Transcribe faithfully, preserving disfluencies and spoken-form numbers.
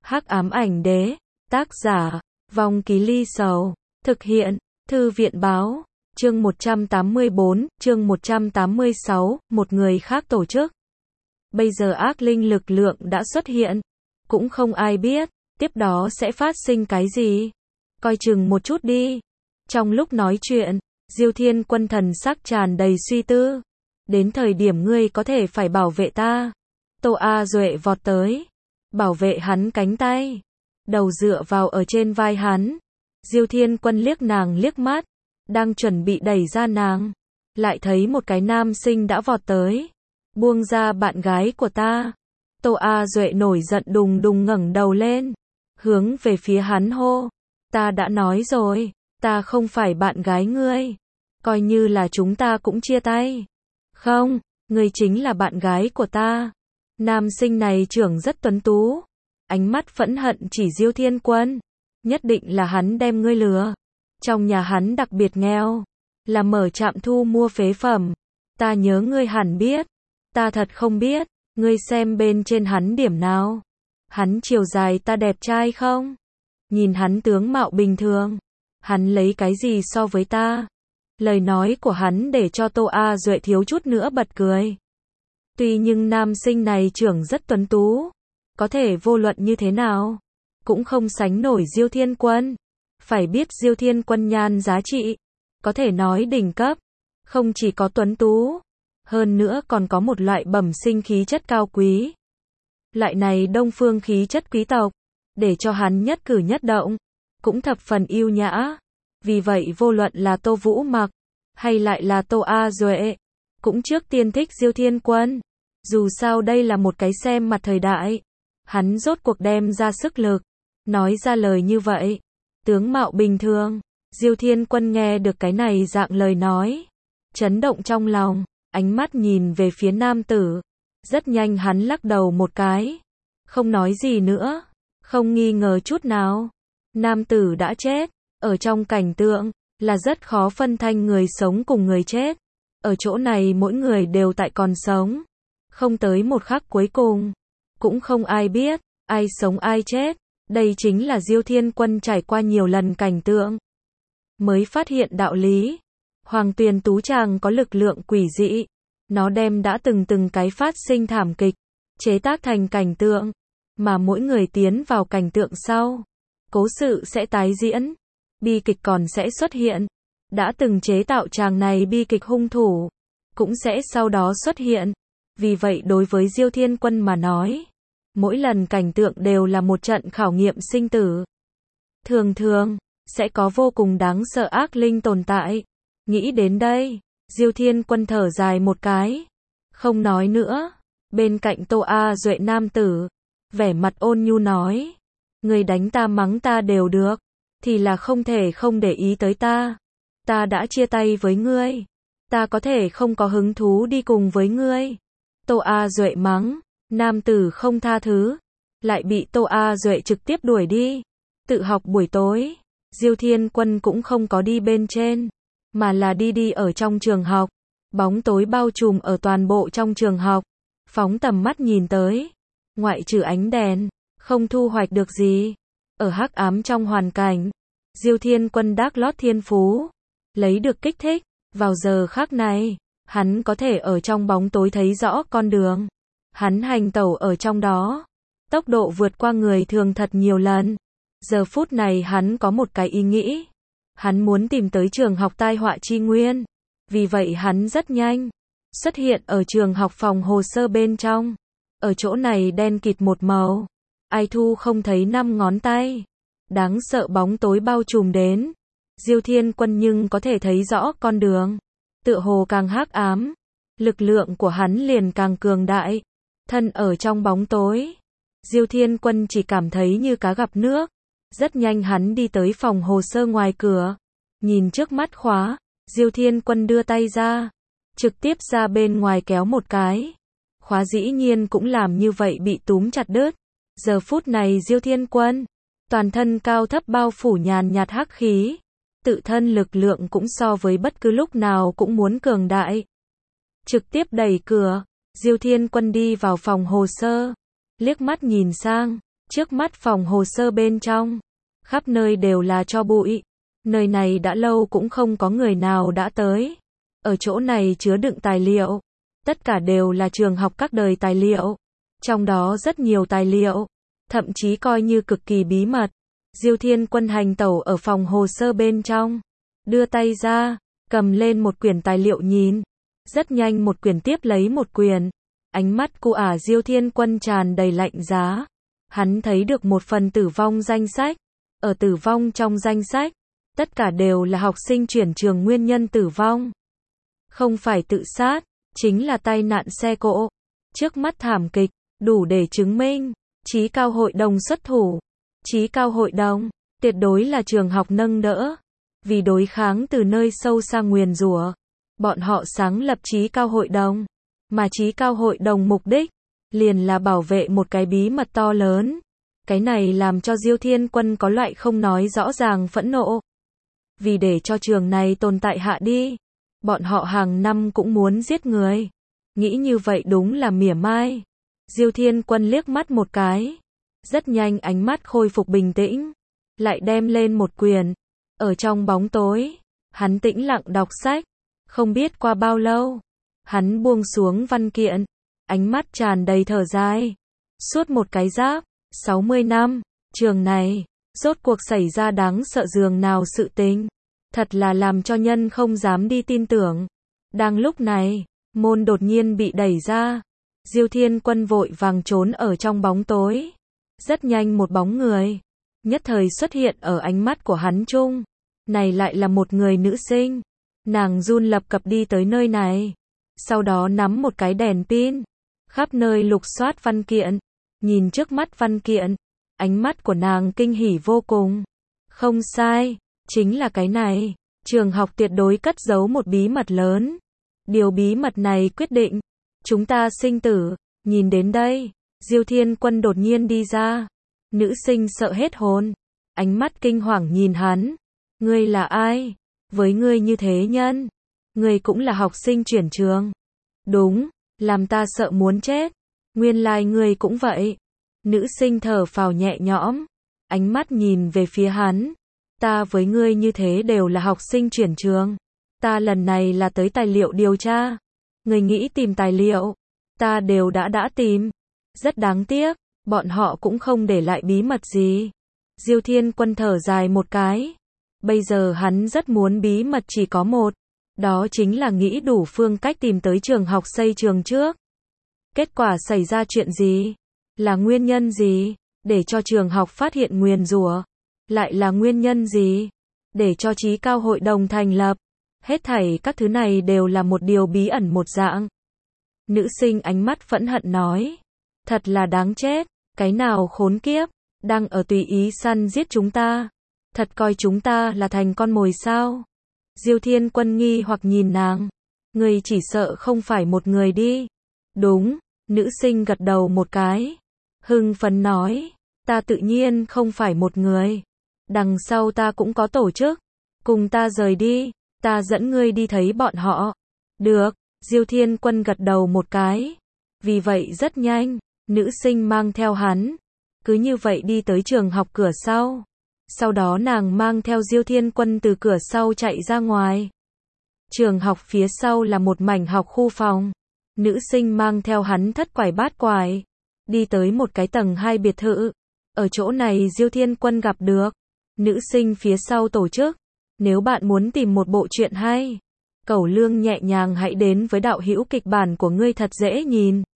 Hắc ám ảnh đế, tác giả, Vong Ký Ly Sầu, thực hiện, Thư viện báo, chương một trăm tám mươi bốn, chương một trăm tám mươi sáu, một người khác tổ chức. Bây giờ ác linh lực lượng đã xuất hiện, cũng không ai biết, tiếp đó sẽ phát sinh cái gì. Coi chừng một chút đi. Trong lúc nói chuyện, Diêu Thiên Quân thần sắc tràn đầy suy tư. Đến thời điểm ngươi có thể phải bảo vệ ta. Tô A Duệ vọt tới, bảo vệ hắn cánh tay, đầu dựa vào ở trên vai hắn. Diêu Thiên Quân liếc nàng liếc mắt, đang chuẩn bị đẩy ra nàng, lại thấy một cái nam sinh đã vọt tới. Buông ra bạn gái của ta. Tô A Duệ nổi giận đùng đùng ngẩng đầu lên, hướng về phía hắn hô, ta đã nói rồi, ta không phải bạn gái ngươi, coi như là chúng ta cũng chia tay. Không, ngươi chính là bạn gái của ta. Nam sinh này trưởng rất tuấn tú, ánh mắt phẫn hận chỉ Diêu Thiên Quân, nhất định là hắn đem ngươi lừa. Trong nhà hắn đặc biệt nghèo, là mở trạm thu mua phế phẩm, ta nhớ ngươi hẳn biết. Ta thật không biết, ngươi xem bên trên hắn điểm nào. Hắn chiều dài ta đẹp trai không? Nhìn hắn tướng mạo bình thường, hắn lấy cái gì so với ta? Lời nói của hắn để cho Tô A Duệ thiếu chút nữa bật cười. Tuy nhưng nam sinh này trưởng rất tuấn tú, có thể vô luận như thế nào, cũng không sánh nổi Diêu Thiên Quân. Phải biết Diêu Thiên Quân nhan giá trị, có thể nói đỉnh cấp, không chỉ có tuấn tú, hơn nữa còn có một loại bẩm sinh khí chất cao quý. Loại này đông phương khí chất quý tộc, để cho hắn nhất cử nhất động, cũng thập phần yêu nhã. Vì vậy vô luận là Tô Vũ Mặc, hay lại là Tô A Duệ, cũng trước tiên thích Diêu Thiên Quân. Dù sao đây là một cái xem mặt thời đại, hắn rốt cuộc đem ra sức lực, nói ra lời như vậy. Tướng mạo bình thường, Diêu Thiên Quân nghe được cái này dạng lời nói, chấn động trong lòng, ánh mắt nhìn về phía nam tử. Rất nhanh hắn lắc đầu một cái, không nói gì nữa, không nghi ngờ chút nào. Nam tử đã chết, ở trong cảnh tượng, là rất khó phân thanh người sống cùng người chết. Ở chỗ này mỗi người đều tại còn sống, không tới một khắc cuối cùng, cũng không ai biết, ai sống ai chết. Đây chính là Diêu Thiên Quân trải qua nhiều lần cảnh tượng, mới phát hiện đạo lý. Hoàng Tuyền Tú Tràng có lực lượng quỷ dị, nó đem đã từng từng cái phát sinh thảm kịch, chế tác thành cảnh tượng, mà mỗi người tiến vào cảnh tượng sau, cố sự sẽ tái diễn, bi kịch còn sẽ xuất hiện. Đã từng chế tạo tràng này bi kịch hung thủ, cũng sẽ sau đó xuất hiện. Vì vậy đối với Diêu Thiên Quân mà nói, mỗi lần cảnh tượng đều là một trận khảo nghiệm sinh tử. Thường thường, sẽ có vô cùng đáng sợ ác linh tồn tại. Nghĩ đến đây, Diêu Thiên Quân thở dài một cái, không nói nữa. Bên cạnh Tô A Duệ nam tử, vẻ mặt ôn nhu nói, người đánh ta mắng ta đều được, thì là không thể không để ý tới ta. Ta đã chia tay với ngươi, ta có thể không có hứng thú đi cùng với ngươi. Tô A Duệ mắng, nam tử không tha thứ, lại bị Tô A Duệ trực tiếp đuổi đi. Tự học buổi tối, Diêu Thiên Quân cũng không có đi bên trên, mà là đi đi ở trong trường học. Bóng tối bao trùm ở toàn bộ trong trường học, phóng tầm mắt nhìn tới, ngoại trừ ánh đèn, không thu hoạch được gì. Ở hắc ám trong hoàn cảnh, Diêu Thiên Quân đác lót thiên phú, lấy được kích thích. Vào giờ khắc này, hắn có thể ở trong bóng tối thấy rõ con đường. Hắn hành tẩu ở trong đó, tốc độ vượt qua người thường thật nhiều lần. Giờ phút này hắn có một cái ý nghĩ, hắn muốn tìm tới trường học tai họa chi nguyên. Vì vậy hắn rất nhanh xuất hiện ở trường học phòng hồ sơ bên trong. Ở chỗ này đen kịt một màu, ai thu không thấy năm ngón tay, đáng sợ bóng tối bao trùm đến. Diêu Thiên Quân nhưng có thể thấy rõ con đường, tựa hồ càng hắc ám, lực lượng của hắn liền càng cường đại. Thân ở trong bóng tối, Diêu Thiên Quân chỉ cảm thấy như cá gặp nước. Rất nhanh hắn đi tới phòng hồ sơ ngoài cửa, nhìn trước mắt khóa, Diêu Thiên Quân đưa tay ra, trực tiếp ra bên ngoài kéo một cái. Khóa dĩ nhiên cũng làm như vậy bị túm chặt đứt. Giờ phút này Diêu Thiên Quân, toàn thân cao thấp bao phủ nhàn nhạt hắc khí, tự thân lực lượng cũng so với bất cứ lúc nào cũng muốn cường đại. Trực tiếp đẩy cửa, Diêu Thiên Quân đi vào phòng hồ sơ, liếc mắt nhìn sang, Trước mắt phòng hồ sơ bên trong, khắp nơi đều là tro bụi. Nơi này đã lâu cũng không có người nào đã tới. Ở chỗ này chứa đựng tài liệu. Tất cả đều là trường học các đời tài liệu. Trong đó rất nhiều tài liệu, thậm chí coi như cực kỳ bí mật. Diêu Thiên Quân hành tẩu ở phòng hồ sơ bên trong, đưa tay ra, cầm lên một quyển tài liệu nhìn. Rất nhanh một quyển tiếp lấy một quyển. Ánh mắt của ả Diêu Thiên Quân tràn đầy lạnh giá. Hắn thấy được một phần tử vong danh sách. Ở tử vong trong danh sách, tất cả đều là học sinh chuyển trường nguyên nhân tử vong. Không phải tự sát, chính là tai nạn xe cộ. Trước mắt thảm kịch, đủ để chứng minh, Chí Cao Hội đồng xuất thủ. Chí Cao Hội đồng, tuyệt đối là trường học nâng đỡ. Vì đối kháng từ nơi sâu xa nguyền rủa, bọn họ sáng lập Chí Cao Hội đồng. Mà Chí Cao Hội đồng mục đích, liền là bảo vệ một cái bí mật to lớn. Cái này làm cho Diêu Thiên Quân có loại không nói rõ ràng phẫn nộ. Vì để cho trường này tồn tại hạ đi, bọn họ hàng năm cũng muốn giết người. Nghĩ như vậy đúng là mỉa mai. Diêu Thiên Quân liếc mắt một cái. Rất nhanh ánh mắt khôi phục bình tĩnh. Lại đem lên một quyển. Ở trong bóng tối, hắn tĩnh lặng đọc sách. Không biết qua bao lâu, hắn buông xuống văn kiện. Ánh mắt tràn đầy thở dài. Suốt một cái giáp, sáu mươi năm, trường này, rốt cuộc xảy ra đáng sợ giường nào sự tình. Thật là làm cho nhân không dám đi tin tưởng. Đang lúc này, môn đột nhiên bị đẩy ra. Diêu Thiên Quân vội vàng trốn ở trong bóng tối. Rất nhanh một bóng người, nhất thời xuất hiện ở ánh mắt của hắn chung. Này lại là một người nữ sinh. Nàng run lập cập đi tới nơi này. Sau đó nắm một cái đèn pin. Khắp nơi lục soát văn kiện. Nhìn trước mắt văn kiện. Ánh mắt của nàng kinh hỉ vô cùng. Không sai, chính là cái này. Trường học tuyệt đối cất giấu một bí mật lớn. Điều bí mật này quyết định chúng ta sinh tử. Nhìn đến đây, Diêu Thiên Quân đột nhiên đi ra. Nữ sinh sợ hết hồn. Ánh mắt kinh hoàng nhìn hắn. Ngươi là ai? Với ngươi như thế nhân, ngươi cũng là học sinh chuyển trường. Đúng, làm ta sợ muốn chết. Nguyên lai ngươi cũng vậy. Nữ sinh thở phào nhẹ nhõm. Ánh mắt nhìn về phía hắn. Ta với ngươi như thế đều là học sinh chuyển trường. Ta lần này là tới tài liệu điều tra. Ngươi nghĩ tìm tài liệu, ta đều đã đã tìm. Rất đáng tiếc, bọn họ cũng không để lại bí mật gì. Diêu Thiên Quân thở dài một cái. Bây giờ hắn rất muốn bí mật chỉ có một. Đó chính là nghĩ đủ phương cách tìm tới trường học xây trường trước. Kết quả xảy ra chuyện gì? Là nguyên nhân gì? Để cho trường học phát hiện nguyền rủa. Lại là nguyên nhân gì? Để cho Chí Cao Hội đồng thành lập. Hết thảy các thứ này đều là một điều bí ẩn một dạng. Nữ sinh ánh mắt phẫn hận nói. Thật là đáng chết. Cái nào khốn kiếp, đang ở tùy ý săn giết chúng ta. Thật coi chúng ta là thành con mồi sao? Diêu Thiên Quân nghi hoặc nhìn nàng. Người chỉ sợ không phải một người đi. Đúng, nữ sinh gật đầu một cái. Hưng phấn nói. Ta tự nhiên không phải một người. Đằng sau ta cũng có tổ chức. Cùng ta rời đi. Ta dẫn ngươi đi thấy bọn họ. Được, Diêu Thiên Quân gật đầu một cái. Vì vậy rất nhanh, nữ sinh mang theo hắn. Cứ như vậy đi tới trường học cửa sau. Sau đó nàng mang theo Diêu Thiên Quân từ cửa sau chạy ra ngoài. Trường học phía sau là một mảnh học khu phòng. Nữ sinh mang theo hắn thất quải bát quải. Đi tới một cái tầng hai biệt thự. Ở chỗ này Diêu Thiên Quân gặp được nữ sinh phía sau tổ chức. Nếu bạn muốn tìm một bộ truyện hay, Cẩu Lương nhẹ nhàng hãy đến với đạo hữu kịch bản của ngươi thật dễ nhìn.